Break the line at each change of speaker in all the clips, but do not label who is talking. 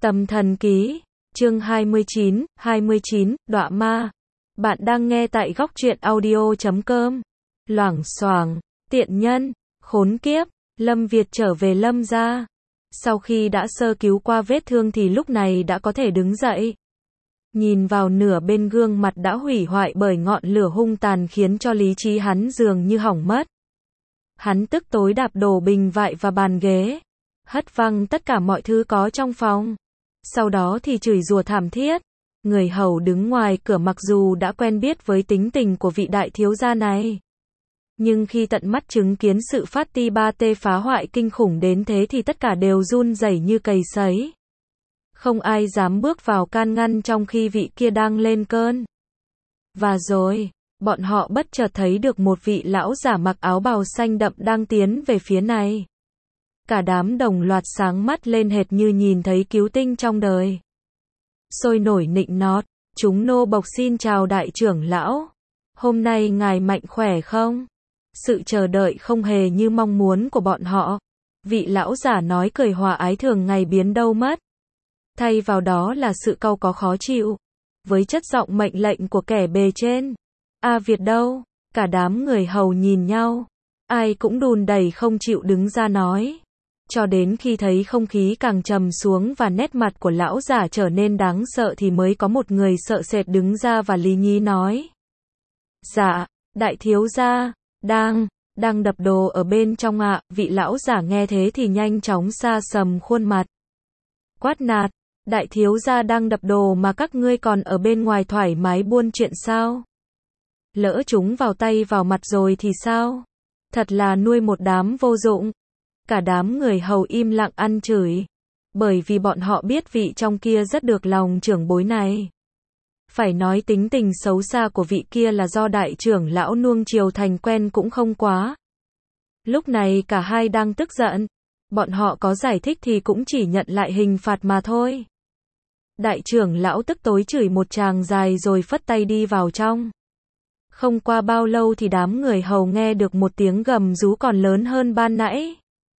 Tâm thần ký, chương 29, đọa ma. Bạn đang nghe tại góc truyện audio.com. Loảng xoảng, tiện nhân, khốn kiếp, Lâm Việt trở về Lâm gia. Sau khi đã sơ cứu qua vết thương thì lúc này đã có thể đứng dậy. Nhìn vào nửa bên gương mặt đã hủy hoại bởi ngọn lửa hung tàn khiến cho lý trí hắn dường như hỏng mất. Hắn tức tối đạp đổ bình vại và bàn ghế, hất văng tất cả mọi thứ có trong phòng. Sau đó thì chửi rủa thảm thiết. Người hầu đứng ngoài cửa mặc dù đã quen biết với tính tình của vị đại thiếu gia này, nhưng khi tận mắt chứng kiến sự phát ti ba tê phá hoại kinh khủng đến thế thì tất cả đều run rẩy như cầy sấy. Không ai dám bước vào can ngăn trong khi vị kia đang lên cơn. Và rồi, bọn họ bất chợt thấy được một vị lão giả mặc áo bào xanh đậm đang tiến về phía này. Cả đám đồng loạt sáng mắt lên hệt như nhìn thấy cứu tinh trong đời. Sôi nổi nịnh nót, chúng nô bộc xin chào đại trưởng lão. Hôm nay ngài mạnh khỏe không? Sự chờ đợi không hề như mong muốn của bọn họ. Vị lão giả nói cười hòa ái thường ngày biến đâu mất. Thay vào đó là sự cau có khó chịu. Với chất giọng mệnh lệnh của kẻ bề trên. A Việt đâu? Cả đám người hầu nhìn nhau. Ai cũng đùn đẩy không chịu đứng ra nói. Cho đến khi thấy không khí càng trầm xuống và nét mặt của lão giả trở nên đáng sợ thì mới có một người sợ sệt đứng ra và lý nhí nói. Dạ, đại thiếu gia, đang đập đồ ở bên trong ạ. Vị lão giả nghe thế thì nhanh chóng sa sầm khuôn mặt. Quát nạt, đại thiếu gia đang đập đồ mà các ngươi còn ở bên ngoài thoải mái buôn chuyện sao? Lỡ chúng vào tay vào mặt rồi thì sao? Thật là nuôi một đám vô dụng. Cả đám người hầu im lặng ăn chửi. Bởi vì bọn họ biết vị trong kia rất được lòng trưởng bối này. Phải nói tính tình xấu xa của vị kia là do đại trưởng lão nuông chiều thành quen cũng không quá. Lúc này cả hai đang tức giận. Bọn họ có giải thích thì cũng chỉ nhận lại hình phạt mà thôi. Đại trưởng lão tức tối chửi một tràng dài rồi phất tay đi vào trong. Không qua bao lâu thì đám người hầu nghe được một tiếng gầm rú còn lớn hơn ban nãy.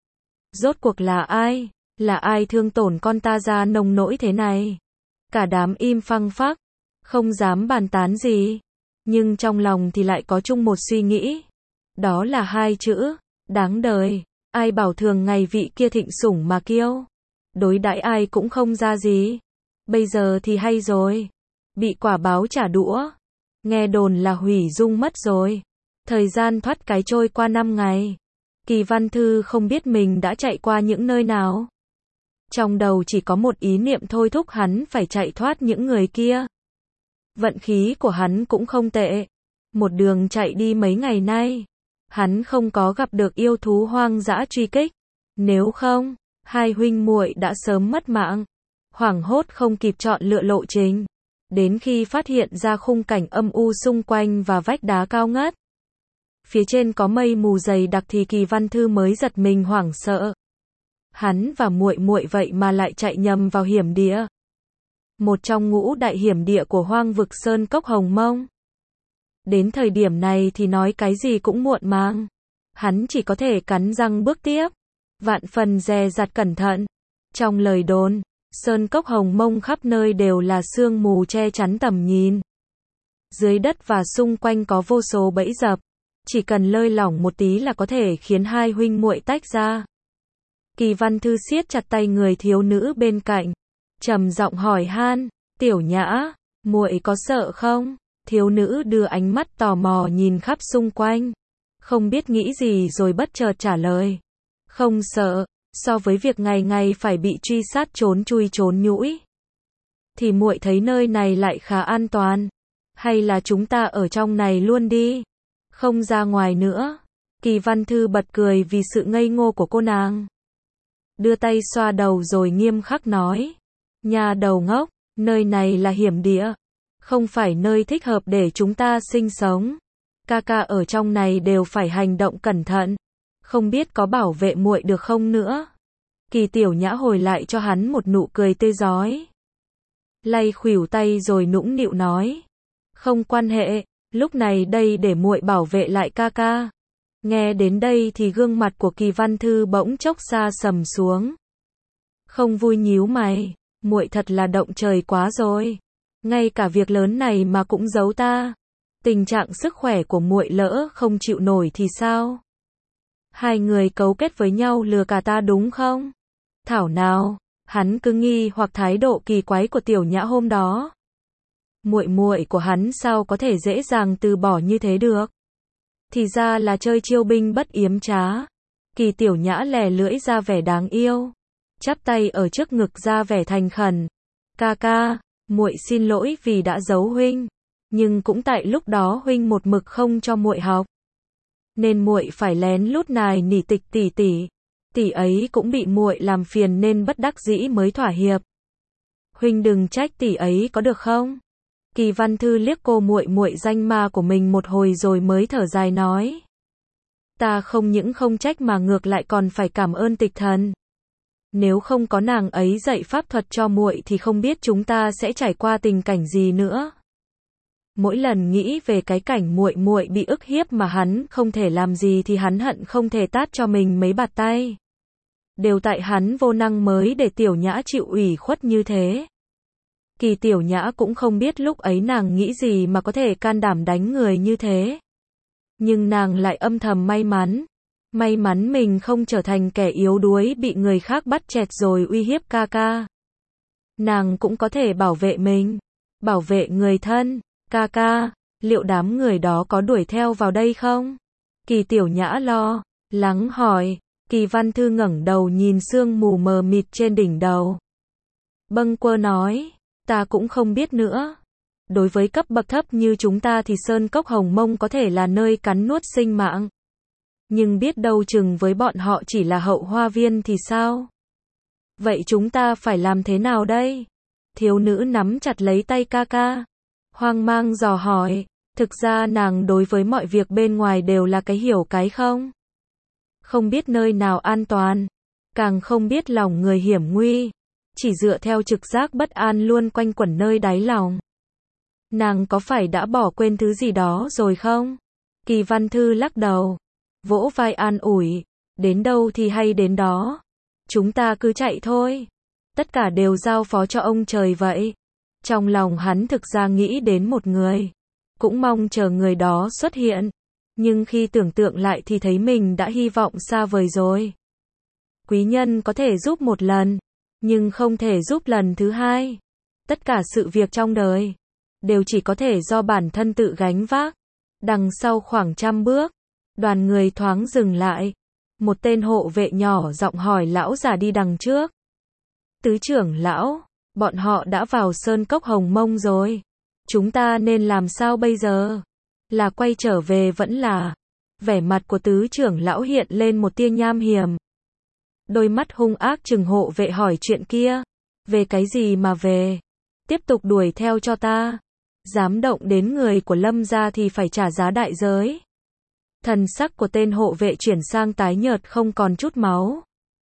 Rốt cuộc là ai? Là ai thương tổn con ta ra nông nỗi thế này? Cả đám im phăng phắc, không dám bàn tán gì. Nhưng trong lòng thì lại có chung một suy nghĩ. Đó là hai chữ, đáng đời. Ai bảo thường ngày vị kia thịnh sủng mà kiêu. Đối đãi ai cũng không ra gì. Bây giờ thì hay rồi. Bị quả báo trả đũa. Nghe đồn là hủy dung mất rồi. Thời gian thoát cái trôi qua 5 ngày. Kỳ Văn Thư không biết mình đã chạy qua những nơi nào. Trong đầu chỉ có một ý niệm thôi thúc hắn phải chạy thoát những người kia. Vận khí của hắn cũng không tệ. Một đường chạy đi mấy ngày nay, hắn không có gặp được yêu thú hoang dã truy kích. Nếu không, hai huynh muội đã sớm mất mạng. Hoảng hốt không kịp chọn lựa lộ trình. Đến khi phát hiện ra khung cảnh âm u xung quanh và vách đá cao ngất. Phía trên có mây mù dày đặc thì Kỳ Văn Thư mới giật mình hoảng sợ. Hắn và muội muội vậy mà lại chạy nhầm vào hiểm địa. Một trong ngũ đại hiểm địa của hoang vực Sơn Cốc Hồng Mông. Đến thời điểm này thì nói cái gì cũng muộn màng. Hắn chỉ có thể cắn răng bước tiếp. Vạn phần dè dặt cẩn thận. Trong lời đồn, Sơn Cốc Hồng Mông khắp nơi đều là sương mù che chắn tầm nhìn. Dưới đất và xung quanh có vô số bẫy dập. Chỉ cần lơi lỏng một tí là có thể khiến hai huynh muội tách ra. Kỳ Văn Thư siết chặt tay người thiếu nữ bên cạnh, trầm giọng hỏi han, "Tiểu Nhã, muội có sợ không?" Thiếu nữ đưa ánh mắt tò mò nhìn khắp xung quanh, không biết nghĩ gì rồi bất chợt trả lời, "Không sợ, so với việc ngày ngày phải bị truy sát trốn chui trốn nhũi, thì muội thấy nơi này lại khá an toàn. Hay là chúng ta ở trong này luôn đi, không ra ngoài nữa." Kỳ Văn Thư bật cười vì sự ngây ngô của cô nàng. Đưa tay xoa đầu rồi nghiêm khắc nói, "Nhà đầu ngốc, nơi này là hiểm địa, không phải nơi thích hợp để chúng ta sinh sống. Ca ca ở trong này đều phải hành động cẩn thận, không biết có bảo vệ muội được không nữa." Kỳ Tiểu Nhã hồi lại cho hắn một nụ cười tươi rói. Lay khuỷu tay rồi nũng nịu nói, "Không quan hệ, lúc này đây để muội bảo vệ lại ca ca." Nghe đến đây thì gương mặt của Kỳ Văn Thư bỗng chốc sa sầm xuống. Không vui nhíu mày, muội thật là động trời quá rồi. Ngay cả việc lớn này mà cũng giấu ta. Tình trạng sức khỏe của muội lỡ không chịu nổi thì sao? Hai người cấu kết với nhau lừa cả ta đúng không? Thảo nào, hắn cứ nghi hoặc thái độ kỳ quái của Tiểu Nhã hôm đó. Muội muội của hắn sao có thể dễ dàng từ bỏ như thế được? Thì ra là chơi chiêu binh bất yếm trá. Kỳ Tiểu Nhã lè lưỡi ra vẻ đáng yêu, chắp tay ở trước ngực ra vẻ thành khẩn. Ca ca, muội xin lỗi vì đã giấu huynh, nhưng cũng tại lúc đó huynh một mực không cho muội học, nên muội phải lén lút nài nỉ Tịch tỷ tỷ. Tỷ ấy cũng bị muội làm phiền nên bất đắc dĩ mới thỏa hiệp. Huynh đừng trách tỷ ấy có được không? Kỳ Văn Thư liếc cô muội muội danh ma của mình một hồi rồi mới thở dài nói. Ta không những không trách mà ngược lại còn phải cảm ơn Tịch thần. Nếu không có nàng ấy dạy pháp thuật cho muội thì không biết chúng ta sẽ trải qua tình cảnh gì nữa. Mỗi lần nghĩ về cái cảnh muội muội bị ức hiếp mà hắn không thể làm gì thì hắn hận không thể tát cho mình mấy bạt tay. Đều tại hắn vô năng mới để Tiểu Nhã chịu ủy khuất như thế. Kỳ Tiểu Nhã cũng không biết lúc ấy nàng nghĩ gì mà có thể can đảm đánh người như thế. Nhưng nàng lại âm thầm may mắn. May mắn mình không trở thành kẻ yếu đuối bị người khác bắt chẹt rồi uy hiếp ca ca. Nàng cũng có thể bảo vệ mình, bảo vệ người thân. Ca ca, liệu đám người đó có đuổi theo vào đây không? Kỳ Tiểu Nhã lo lắng hỏi. Kỳ Văn Thư ngẩng đầu nhìn sương mù mờ mịt trên đỉnh đầu. Bâng quơ nói, ta cũng không biết nữa. Đối với cấp bậc thấp như chúng ta thì Sơn Cốc Hồng Mông có thể là nơi cắn nuốt sinh mạng. Nhưng biết đâu chừng với bọn họ chỉ là hậu hoa viên thì sao? Vậy chúng ta phải làm thế nào đây? Thiếu nữ nắm chặt lấy tay ca ca, hoang mang dò hỏi. Thực ra nàng đối với mọi việc bên ngoài đều là cái hiểu cái không. Không biết nơi nào an toàn, càng không biết lòng người hiểm nguy, chỉ dựa theo trực giác bất an luôn quanh quẩn nơi đáy lòng. Nàng có phải đã bỏ quên thứ gì đó rồi không? Kỳ Văn Thư lắc đầu, vỗ vai an ủi, đến đâu thì hay đến đó. Chúng ta cứ chạy thôi. Tất cả đều giao phó cho ông trời vậy. Trong lòng hắn thực ra nghĩ đến một người, cũng mong chờ người đó xuất hiện. Nhưng khi tưởng tượng lại thì thấy mình đã hy vọng xa vời rồi. Quý nhân có thể giúp một lần, nhưng không thể giúp lần thứ hai. Tất cả sự việc trong đời đều chỉ có thể do bản thân tự gánh vác. Đằng sau khoảng 100 bước, đoàn người thoáng dừng lại. Một tên hộ vệ nhỏ giọng hỏi lão già đi đằng trước. Tứ trưởng lão, bọn họ đã vào Sơn Cốc Hồng Mông rồi. Chúng ta nên làm sao bây giờ? Là quay trở về vẫn là? Vẻ mặt của tứ trưởng lão hiện lên một tia nham hiểm. Đôi mắt hung ác trừng hộ vệ hỏi chuyện kia. Về cái gì mà về? Tiếp tục đuổi theo cho ta. Dám động đến người của Lâm gia thì phải trả giá đại giới. Thần sắc của tên hộ vệ chuyển sang tái nhợt không còn chút máu.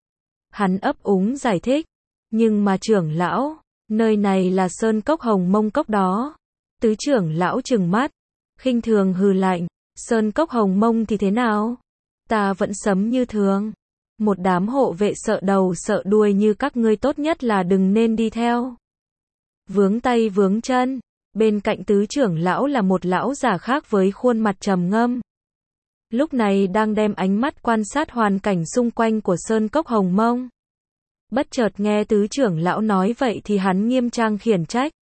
Hắn ấp úng giải thích. Nhưng mà trưởng lão, nơi này là Sơn Cốc Hồng Mông Cốc đó. Tứ trưởng lão trừng mắt, khinh thường hừ lạnh. Sơn Cốc Hồng Mông thì thế nào? Ta vẫn sấm như thường. Một đám hộ vệ sợ đầu sợ đuôi như các ngươi tốt nhất là đừng nên đi theo. Vướng tay vướng chân. Bên cạnh tứ trưởng lão là một lão già khác với khuôn mặt trầm ngâm. Lúc này đang đem ánh mắt quan sát hoàn cảnh xung quanh của Sơn Cốc Hồng Mông. Bất chợt nghe tứ trưởng lão nói vậy thì hắn nghiêm trang khiển trách.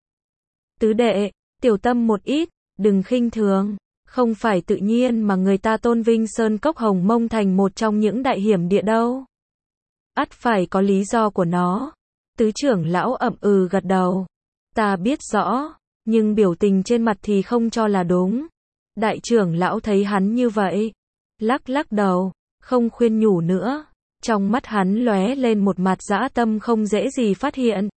Tứ đệ, tiểu tâm một ít, đừng khinh thường. Không phải tự nhiên mà người ta tôn vinh Sơn Cốc Hồng Mông thành một trong những đại hiểm địa đâu. Ắt phải có lý do của nó. Tứ trưởng lão ậm ừ gật đầu. Ta biết rõ, nhưng biểu tình trên mặt thì không cho là đúng. Đại trưởng lão thấy hắn như vậy, lắc lắc đầu, không khuyên nhủ nữa. Trong mắt hắn lóe lên một mặt dã tâm không dễ gì phát hiện.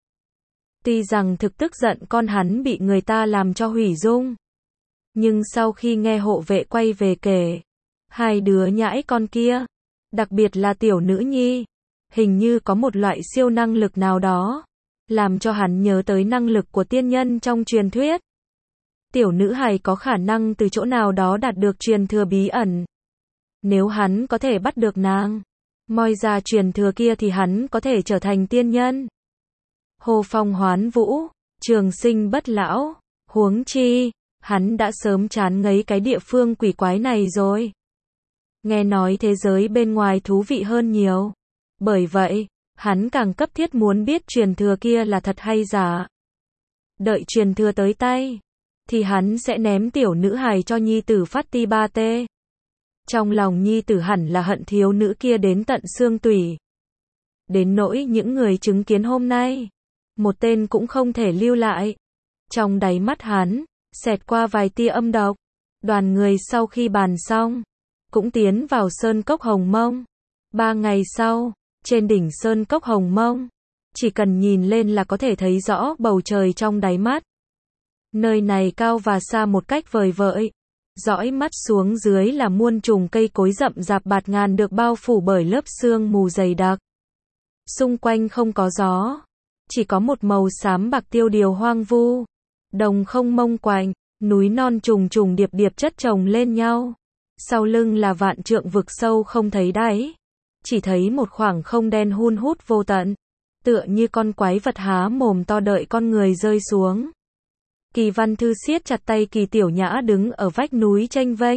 Tuy rằng thực tức giận con hắn bị người ta làm cho hủy dung. Nhưng sau khi nghe hộ vệ quay về kể, hai đứa nhãi con kia, đặc biệt là tiểu nữ nhi, hình như có một loại siêu năng lực nào đó, làm cho hắn nhớ tới năng lực của tiên nhân trong truyền thuyết. Tiểu nữ hài có khả năng từ chỗ nào đó đạt được truyền thừa bí ẩn. Nếu hắn có thể bắt được nàng, moi ra truyền thừa kia thì hắn có thể trở thành tiên nhân. Hô phong hoán vũ, trường sinh bất lão, huống chi, hắn đã sớm chán ngấy cái địa phương quỷ quái này rồi. Nghe nói thế giới bên ngoài thú vị hơn nhiều. Bởi vậy, hắn càng cấp thiết muốn biết truyền thừa kia là thật hay giả. Đợi truyền thừa tới tay, thì hắn sẽ ném tiểu nữ hài cho nhi tử Fatih. Trong lòng nhi tử hẳn là hận thiếu nữ kia đến tận xương tủy. Đến nỗi những người chứng kiến hôm nay, một tên cũng không thể lưu lại. Trong đáy mắt hắn, xẹt qua vài tia âm độc. Đoàn người sau khi bàn xong, cũng tiến vào Sơn Cốc Hồng Mông. 3 ngày sau, trên đỉnh Sơn Cốc Hồng Mông, chỉ cần nhìn lên là có thể thấy rõ bầu trời trong đáy mắt. Nơi này cao và xa một cách vời vợi. Dõi mắt xuống dưới là muôn trùng cây cối rậm rạp bạt ngàn được bao phủ bởi lớp sương mù dày đặc. Xung quanh không có gió, chỉ có một màu xám bạc tiêu điều hoang vu. Đồng không mông quạnh, núi non trùng trùng điệp điệp chất chồng lên nhau. Sau lưng là vạn trượng vực sâu không thấy đáy. Chỉ thấy một khoảng không đen hun hút vô tận. Tựa như con quái vật há mồm to đợi con người rơi xuống. Kỳ Văn Thư siết chặt tay Kỳ Tiểu Nhã đứng ở vách núi chênh vênh.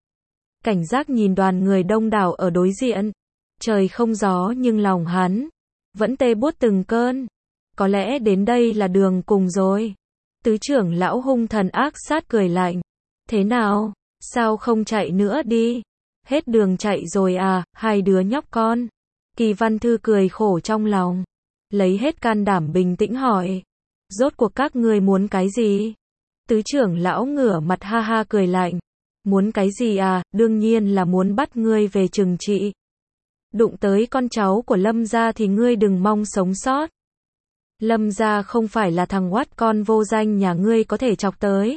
Cảnh giác nhìn đoàn người đông đảo ở đối diện. Trời không gió nhưng lòng hắn vẫn tê buốt từng cơn. Có lẽ đến đây là đường cùng rồi. Tứ trưởng lão hung thần ác sát cười lạnh. Thế nào? Sao không chạy nữa đi? Hết đường chạy rồi à, hai đứa nhóc con. Kỳ Văn Thư cười khổ trong lòng. Lấy hết can đảm bình tĩnh hỏi. Rốt cuộc các ngươi muốn cái gì? Tứ trưởng lão ngửa mặt ha ha cười lạnh. Muốn cái gì à, đương nhiên là muốn bắt ngươi về trừng trị. Đụng tới con cháu của Lâm gia thì ngươi đừng mong sống sót. Lâm gia không phải là thằng oát con vô danh nhà ngươi có thể chọc tới.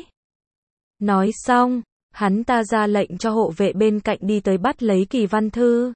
Nói xong, hắn ta ra lệnh cho hộ vệ bên cạnh đi tới bắt lấy Kỳ Văn Thư.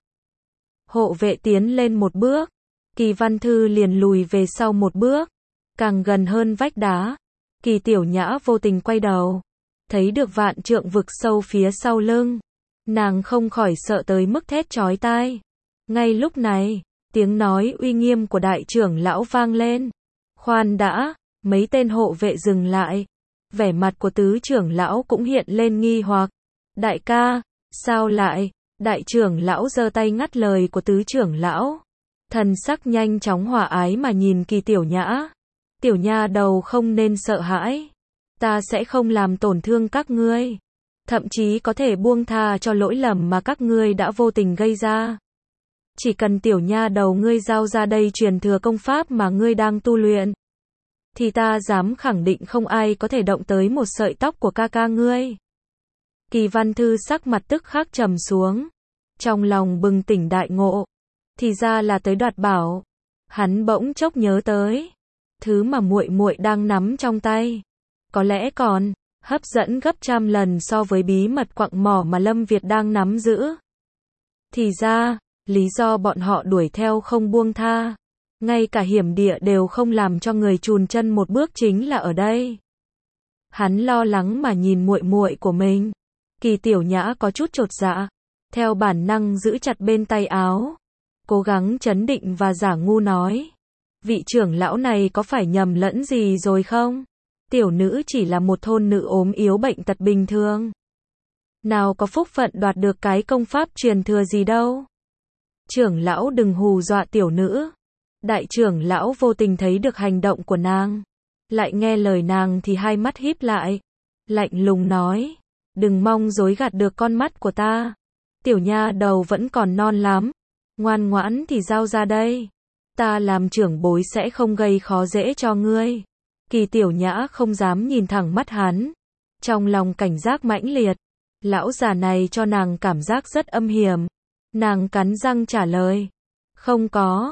Hộ vệ tiến lên một bước, Kỳ Văn Thư liền lùi về sau một bước, càng gần hơn vách đá. Kỳ Tiểu Nhã vô tình quay đầu, thấy được vạn trượng vực sâu phía sau lưng. Nàng không khỏi sợ tới mức thét chói tai. Ngay lúc này, tiếng nói uy nghiêm của đại trưởng lão vang lên. Khoan đã, mấy tên hộ vệ dừng lại. Vẻ mặt của tứ trưởng lão cũng hiện lên nghi hoặc. Đại ca, sao lại? Đại trưởng lão giơ tay ngắt lời của tứ trưởng lão. Thần sắc nhanh chóng hòa ái mà nhìn Kỳ Tiểu Nhã. Tiểu nha đầu không nên sợ hãi. Ta sẽ không làm tổn thương các ngươi. Thậm chí có thể buông tha cho lỗi lầm mà các ngươi đã vô tình gây ra. Chỉ cần tiểu nha đầu ngươi giao ra đây truyền thừa công pháp mà ngươi đang tu luyện, thì ta dám khẳng định không ai có thể động tới một sợi tóc của ca ca ngươi. Kỳ Văn Thư sắc mặt tức khắc trầm xuống. Trong lòng bừng tỉnh đại ngộ. Thì ra là tới đoạt bảo. Hắn bỗng chốc nhớ tới. Thứ mà muội muội đang nắm trong tay. Có lẽ còn hấp dẫn gấp trăm lần so với bí mật quặng mỏ mà Lâm Việt đang nắm giữ. Thì ra, lý do bọn họ đuổi theo không buông tha, ngay cả hiểm địa đều không làm cho người chùn chân một bước chính là ở đây. Hắn lo lắng mà nhìn muội muội của mình. Kỳ Tiểu Nhã có chút chột dạ, theo bản năng giữ chặt bên tay áo, cố gắng trấn định và giả ngu nói. Vị trưởng lão này có phải nhầm lẫn gì rồi không? Tiểu nữ chỉ là một thôn nữ ốm yếu bệnh tật bình thường. Nào có phúc phận đoạt được cái công pháp truyền thừa gì đâu. Trưởng lão đừng hù dọa tiểu nữ. Đại trưởng lão vô tình thấy được hành động của nàng. Lại nghe lời nàng thì hai mắt híp lại. Lạnh lùng nói. Đừng mong dối gạt được con mắt của ta. Tiểu nha đầu vẫn còn non lắm. Ngoan ngoãn thì giao ra đây. Ta làm trưởng bối sẽ không gây khó dễ cho ngươi. Kỳ Tiểu Nhã không dám nhìn thẳng mắt hắn. Trong lòng cảnh giác mãnh liệt. Lão già này cho nàng cảm giác rất âm hiểm. Nàng cắn răng trả lời. Không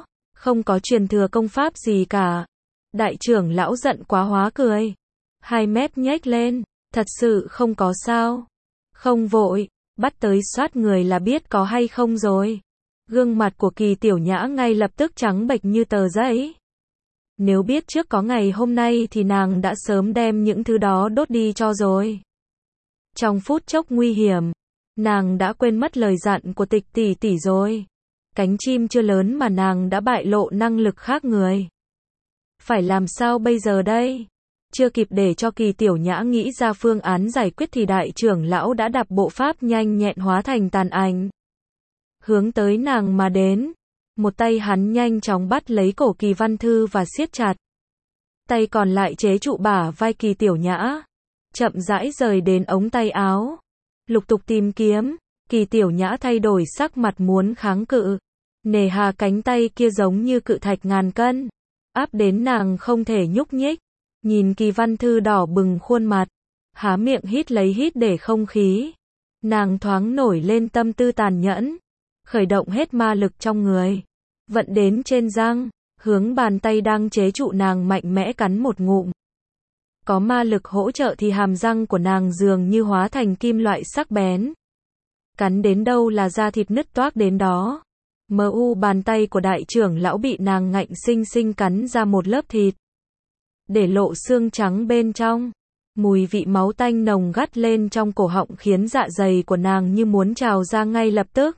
có truyền thừa công pháp gì cả. Đại trưởng lão giận quá hóa cười. Hai mép nhếch lên. Thật sự không có sao. Không vội, bắt tới soát người là biết có hay không rồi. Gương mặt của Kỳ Tiểu Nhã ngay lập tức trắng bệch như tờ giấy. Nếu biết trước có ngày hôm nay thì nàng đã sớm đem những thứ đó đốt đi cho rồi. Trong phút chốc nguy hiểm, nàng đã quên mất lời dặn của Tịch tỷ tỷ rồi. Cánh chim chưa lớn mà nàng đã bại lộ năng lực khác người. Phải làm sao bây giờ đây? Chưa kịp để cho Kỳ Tiểu Nhã nghĩ ra phương án giải quyết thì đại trưởng lão đã đạp bộ pháp nhanh nhẹn hóa thành tàn ảnh. Hướng tới nàng mà đến. Một tay hắn nhanh chóng bắt lấy cổ Kỳ Văn Thư và siết chặt. Tay còn lại chế trụ bả vai Kỳ Tiểu Nhã. Chậm rãi rời đến ống tay áo. Lục tục tìm kiếm. Kỳ Tiểu Nhã thay đổi sắc mặt muốn kháng cự. Nề hà cánh tay kia giống như cự thạch ngàn cân. Áp đến nàng không thể nhúc nhích. Nhìn Kỳ Văn Thư đỏ bừng khuôn mặt. Há miệng hít lấy hít để không khí. Nàng thoáng nổi lên tâm tư tàn nhẫn. Khởi động hết ma lực trong người. Vận đến trên răng. Hướng bàn tay đang chế trụ nàng mạnh mẽ cắn một ngụm. Có ma lực hỗ trợ thì hàm răng của nàng dường như hóa thành kim loại sắc bén. Cắn đến đâu là da thịt nứt toác đến đó. Bàn tay của đại trưởng lão bị nàng ngạnh xinh xinh cắn ra một lớp thịt. Để lộ xương trắng bên trong. Mùi vị máu tanh nồng gắt lên trong cổ họng khiến dạ dày của nàng như muốn trào ra ngay lập tức.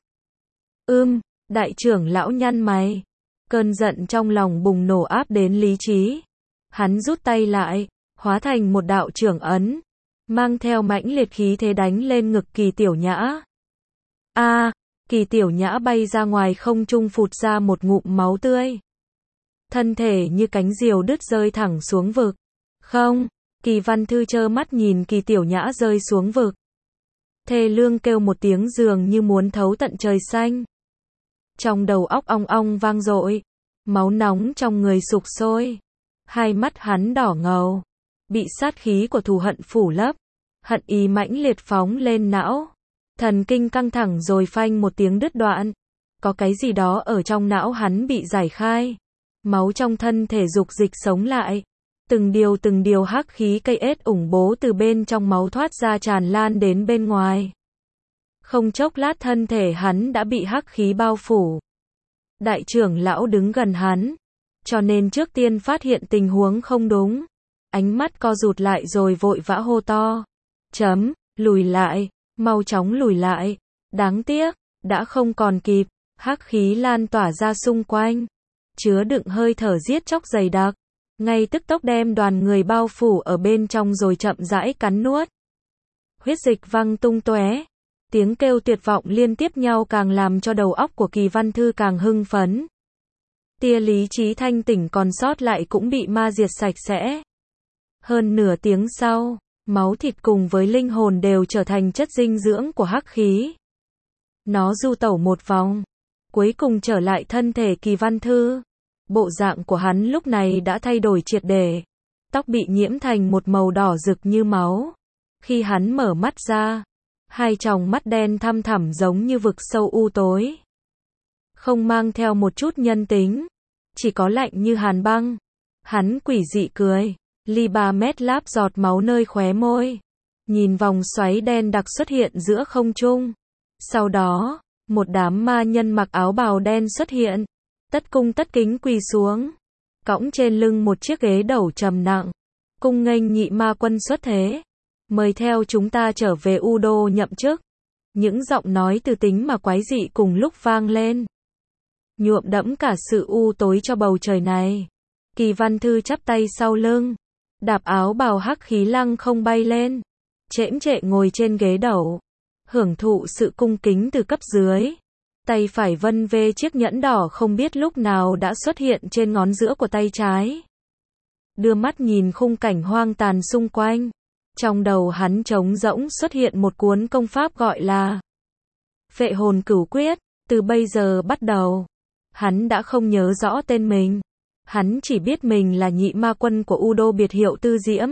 Đại trưởng lão nhăn mày. Cơn giận trong lòng bùng nổ áp đến lý trí. Hắn rút tay lại, hóa thành một đạo trưởng ấn. Mang theo mãnh liệt khí thế đánh lên ngực Kỳ Tiểu Nhã. Kỳ Tiểu Nhã bay ra ngoài không trung phụt ra một ngụm máu tươi. Thân thể như cánh diều đứt rơi thẳng xuống vực. Không, Kỳ Văn Thư trơ mắt nhìn Kỳ Tiểu Nhã rơi xuống vực. Thê lương kêu một tiếng dường như muốn thấu tận trời xanh. Trong đầu óc ong ong vang dội. Máu nóng trong người sục sôi. Hai mắt hắn đỏ ngầu. Bị sát khí của thù hận phủ lấp. Hận ý mãnh liệt phóng lên não. Thần kinh căng thẳng rồi phanh một tiếng đứt đoạn. Có cái gì đó ở trong não hắn bị giải khai. Máu trong thân thể dục dịch sống lại. Từng điều hắc khí cây ết ủng bố từ bên trong máu thoát ra tràn lan đến bên ngoài. Không chốc lát thân thể hắn đã bị hắc khí bao phủ. Đại trưởng lão đứng gần hắn. Cho nên trước tiên phát hiện tình huống không đúng. Ánh mắt co rụt lại rồi vội vã hô to. Lùi lại, mau chóng lùi lại. Đáng tiếc, đã không còn kịp. Hắc khí lan tỏa ra xung quanh. Chứa đựng hơi thở giết chóc dày đặc. Ngay tức tốc đem đoàn người bao phủ ở bên trong rồi chậm rãi cắn nuốt. Huyết dịch văng tung tóe. Tiếng kêu tuyệt vọng liên tiếp nhau càng làm cho đầu óc của Kỳ Văn Thư càng hưng phấn. Tia lý trí thanh tỉnh còn sót lại cũng bị ma diệt sạch sẽ. Hơn nửa tiếng sau, máu thịt cùng với linh hồn đều trở thành chất dinh dưỡng của hắc khí. Nó du tẩu một vòng, cuối cùng trở lại thân thể Kỳ Văn Thư. Bộ dạng của hắn lúc này đã thay đổi triệt để. Tóc bị nhiễm thành một màu đỏ rực như máu. Khi hắn mở mắt ra, hai tròng mắt đen thăm thẳm giống như vực sâu u tối. Không mang theo một chút nhân tính. Chỉ có lạnh như hàn băng. Hắn quỷ dị cười. Ly 3 mét láp giọt máu nơi khóe môi. Nhìn vòng xoáy đen đặc xuất hiện giữa không trung. Sau đó, một đám ma nhân mặc áo bào đen xuất hiện. Tất cung tất kính quỳ xuống. Cõng trên lưng một chiếc ghế đầu trầm nặng. Cung nghênh nhị ma quân xuất thế. Mời theo chúng ta trở về U Đô nhậm chức. Những giọng nói từ tính mà quái dị cùng lúc vang lên. Nhuộm đẫm cả sự u tối cho bầu trời này. Kỳ Văn Thư chắp tay sau lưng. Đạp áo bào hắc khí lăng không bay lên. Chễm chệ ngồi trên ghế đầu. Hưởng thụ sự cung kính từ cấp dưới. Tay phải vân vê chiếc nhẫn đỏ không biết lúc nào đã xuất hiện trên ngón giữa của tay trái. Đưa mắt nhìn khung cảnh hoang tàn xung quanh. Trong đầu hắn trống rỗng xuất hiện một cuốn công pháp gọi là Phệ Hồn Cửu Quyết. Từ bây giờ bắt đầu, hắn đã không nhớ rõ tên mình. Hắn chỉ biết mình là nhị ma quân của U Đô biệt hiệu Tư Diễm.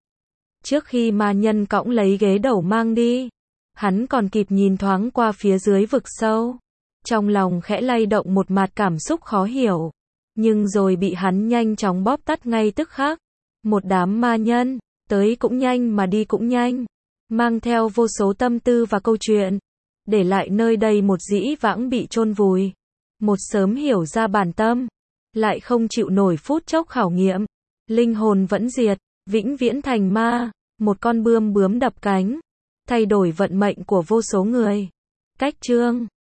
Trước khi ma nhân cõng lấy ghế đầu mang đi, hắn còn kịp nhìn thoáng qua phía dưới vực sâu. Trong lòng khẽ lay động một mạt cảm xúc khó hiểu. Nhưng rồi bị hắn nhanh chóng bóp tắt ngay tức khắc. Một đám ma nhân, tới cũng nhanh mà đi cũng nhanh. Mang theo vô số tâm tư và câu chuyện. Để lại nơi đây một dĩ vãng bị chôn vùi. Một sớm hiểu ra bản tâm. Lại không chịu nổi phút chốc khảo nghiệm. Linh hồn vẫn diệt, vĩnh viễn thành ma. Một con bươm bướm đập cánh. Thay đổi vận mệnh của vô số người. Cách chương